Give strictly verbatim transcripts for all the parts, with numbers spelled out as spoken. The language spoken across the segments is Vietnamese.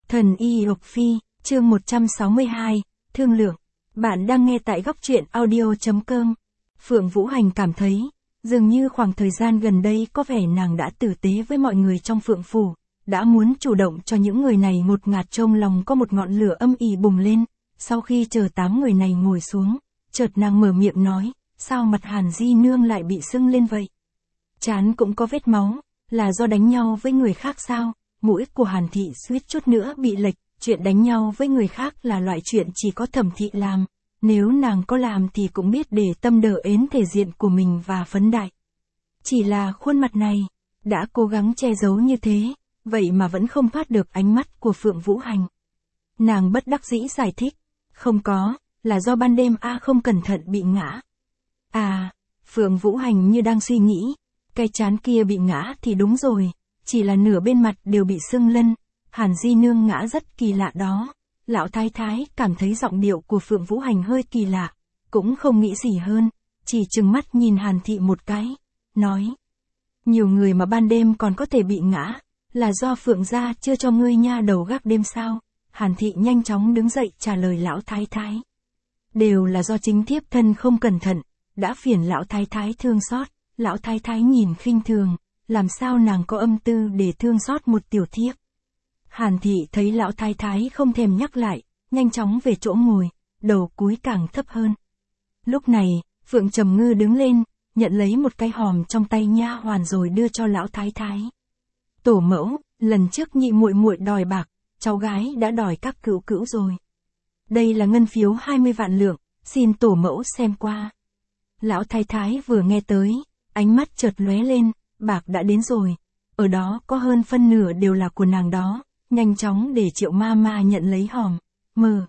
Thần y Lộc Phi, chương một trăm sáu mươi hai, thương lượng. Bạn đang nghe tại góc truyện audio chấm com. Phượng Vũ Hành cảm thấy, dường như khoảng thời gian gần đây có vẻ nàng đã tử tế với mọi người trong Phượng Phủ, đã muốn chủ động cho những người này ngột ngạt, trong lòng có một ngọn lửa âm ỉ bùng lên. Sau khi chờ tám người này ngồi xuống, chợt nàng mở miệng nói, sao mặt Hàn Di Nương lại bị sưng lên vậy? Trán cũng có vết máu, là do đánh nhau với người khác sao? Mũi của Hàn Thị suýt chút nữa bị lệch, chuyện đánh nhau với người khác là loại chuyện chỉ có Thẩm Thị làm, nếu nàng có làm thì cũng biết để tâm đỡ ến thể diện của mình và phấn đại. Chỉ là khuôn mặt này, đã cố gắng che giấu như thế, vậy mà vẫn không thoát được ánh mắt của Phượng Vũ Hành. Nàng bất đắc dĩ giải thích, không có, là do ban đêm A không cẩn thận bị ngã. À, Phượng Vũ Hành như đang suy nghĩ, cái trán kia bị ngã thì đúng rồi, chỉ là nửa bên mặt đều bị sưng lân. Hàn Di Nương ngã rất kỳ lạ đó. Lão Thái Thái cảm thấy giọng điệu của Phượng Vũ Hành hơi kỳ lạ, cũng không nghĩ gì hơn, chỉ trừng mắt nhìn Hàn Thị một cái, nói. Nhiều người mà ban đêm còn có thể bị ngã, là do Phượng gia chưa cho ngươi nha đầu gác đêm sao? Hàn Thị nhanh chóng đứng dậy trả lời Lão Thái Thái. Đều là do chính thiếp thân không cẩn thận, đã phiền Lão Thái Thái thương xót. Lão Thái Thái nhìn khinh thường, làm sao nàng có âm tư để thương xót một tiểu thiếp. Hàn Thị thấy Lão Thái Thái không thèm nhắc lại, nhanh chóng về chỗ ngồi, đầu cúi càng thấp hơn. Lúc này, Phượng Trầm Ngư đứng lên, nhận lấy một cái hòm trong tay nha hoàn rồi đưa cho Lão Thái Thái. Tổ mẫu, lần trước nhị muội muội đòi bạc, cháu gái đã đòi các cữu cữu rồi. Đây là ngân phiếu hai mươi vạn lượng, xin tổ mẫu xem qua. Lão Thái Thái vừa nghe tới, ánh mắt chợt lóe lên, bạc đã đến rồi, ở đó có hơn phân nửa đều là của nàng đó, nhanh chóng để Triệu ma ma nhận lấy hòm, mở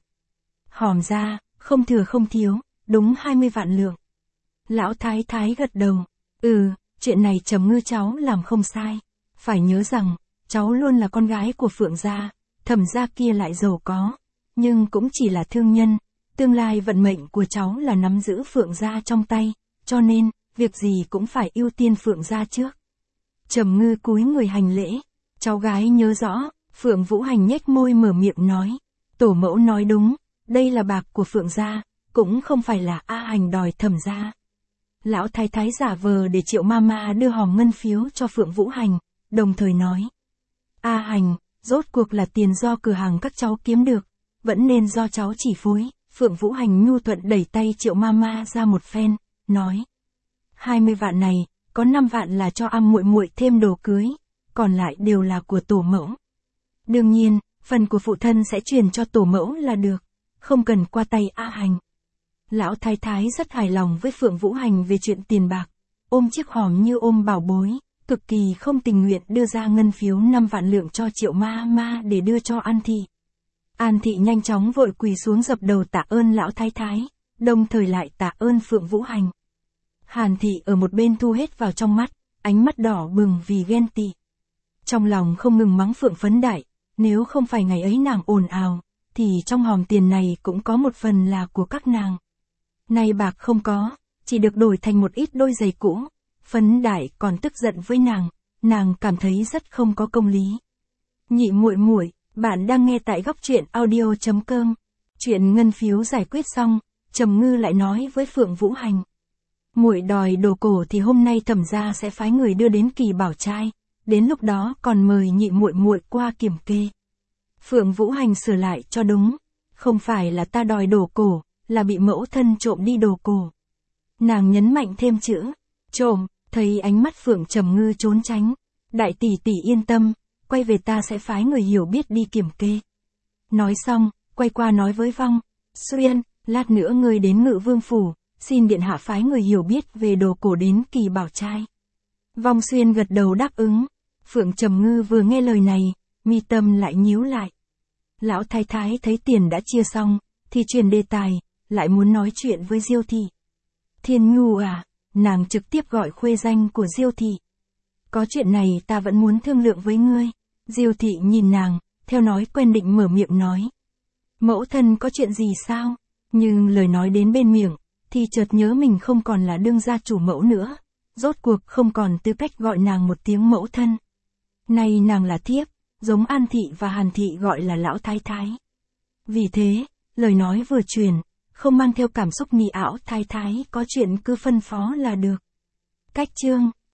hòm ra, không thừa không thiếu, đúng hai mươi vạn lượng. Lão Thái Thái gật đầu, ừ, chuyện này Trầm Ngư cháu làm không sai, phải nhớ rằng, cháu luôn là con gái của Phượng gia, Thẩm gia kia lại giàu có, nhưng cũng chỉ là thương nhân, tương lai vận mệnh của cháu là nắm giữ Phượng gia trong tay, cho nên, việc gì cũng phải ưu tiên Phượng gia trước. Trầm Ngư cúi người hành lễ, cháu gái nhớ rõ. Phượng Vũ Hành nhếch môi mở miệng nói, tổ mẫu nói đúng, đây là bạc của Phượng gia, cũng không phải là A Hành đòi Thẩm gia. Lão Thái Thái giả vờ để Triệu ma ma đưa hòm ngân phiếu cho Phượng Vũ Hành, đồng thời nói, A Hành, rốt cuộc là tiền do cửa hàng các cháu kiếm được, vẫn nên do cháu chỉ phối. Phượng Vũ Hành nhu thuận đẩy tay Triệu ma ma ra một phen, nói, hai mươi vạn này, có năm vạn là cho am muội muội thêm đồ cưới, còn lại đều là của tổ mẫu. Đương nhiên, phần của phụ thân sẽ truyền cho tổ mẫu là được, không cần qua tay A Hành. Lão Thái Thái rất hài lòng với Phượng Vũ Hành về chuyện tiền bạc, ôm chiếc hòm như ôm bảo bối, cực kỳ không tình nguyện đưa ra ngân phiếu năm vạn lượng cho Triệu ma ma để đưa cho An Thị. An Thị nhanh chóng vội quỳ xuống dập đầu tạ ơn Lão Thái Thái, đồng thời lại tạ ơn Phượng Vũ Hành. Hàn Thị ở một bên thu hết vào trong mắt, ánh mắt đỏ bừng vì ghen tị. Trong lòng không ngừng mắng Phượng Phấn Đại, nếu không phải ngày ấy nàng ồn ào, thì trong hòm tiền này cũng có một phần là của các nàng. Nay bạc không có, chỉ được đổi thành một ít đôi giày cũ. Phấn Đại còn tức giận với nàng, nàng cảm thấy rất không có công lý. Nhị muội muội, bạn đang nghe tại góc truyện audio chấm com. Chuyện ngân phiếu giải quyết xong, Trầm Ngư lại nói với Phượng Vũ Hành. Muội đòi đồ cổ thì hôm nay Thẩm gia sẽ phái người đưa đến Kỳ Bảo trai, đến lúc đó còn mời nhị muội muội qua kiểm kê. Phượng Vũ Hành sửa lại cho đúng, không phải là ta đòi đồ cổ, là bị mẫu thân trộm đi đồ cổ. Nàng nhấn mạnh thêm chữ, trộm, thấy ánh mắt Phượng Trầm Ngư trốn tránh, đại tỷ tỷ yên tâm, quay về ta sẽ phái người hiểu biết đi kiểm kê. Nói xong, quay qua nói với Vong, Xuyên, lát nữa ngươi đến Ngự Vương phủ, xin điện hạ phái người hiểu biết về đồ cổ đến Kỳ Bảo trai. Vong Xuyên gật đầu đáp ứng. Phượng Trầm Ngư vừa nghe lời này, mi tâm lại nhíu lại. Lão Thái Thái thấy tiền đã chia xong, thì chuyển đề tài, lại muốn nói chuyện với Diêu Thị. Thiên Nhu à, nàng trực tiếp gọi khuê danh của Diêu Thị. Có chuyện này ta vẫn muốn thương lượng với ngươi. Diêu Thị nhìn nàng, theo nói quen định mở miệng nói. Mẫu thân có chuyện gì sao? Nhưng lời nói đến bên miệng, thì chợt nhớ mình không còn là đương gia chủ mẫu nữa. Rốt cuộc không còn tư cách gọi nàng một tiếng mẫu thân. Nay nàng là thiếp, giống An Thị và Hàn Thị gọi là lão thái thái. Vì thế, lời nói vừa truyền, không mang theo cảm xúc nị ảo thái thái có chuyện cứ phân phó là được. Cách chương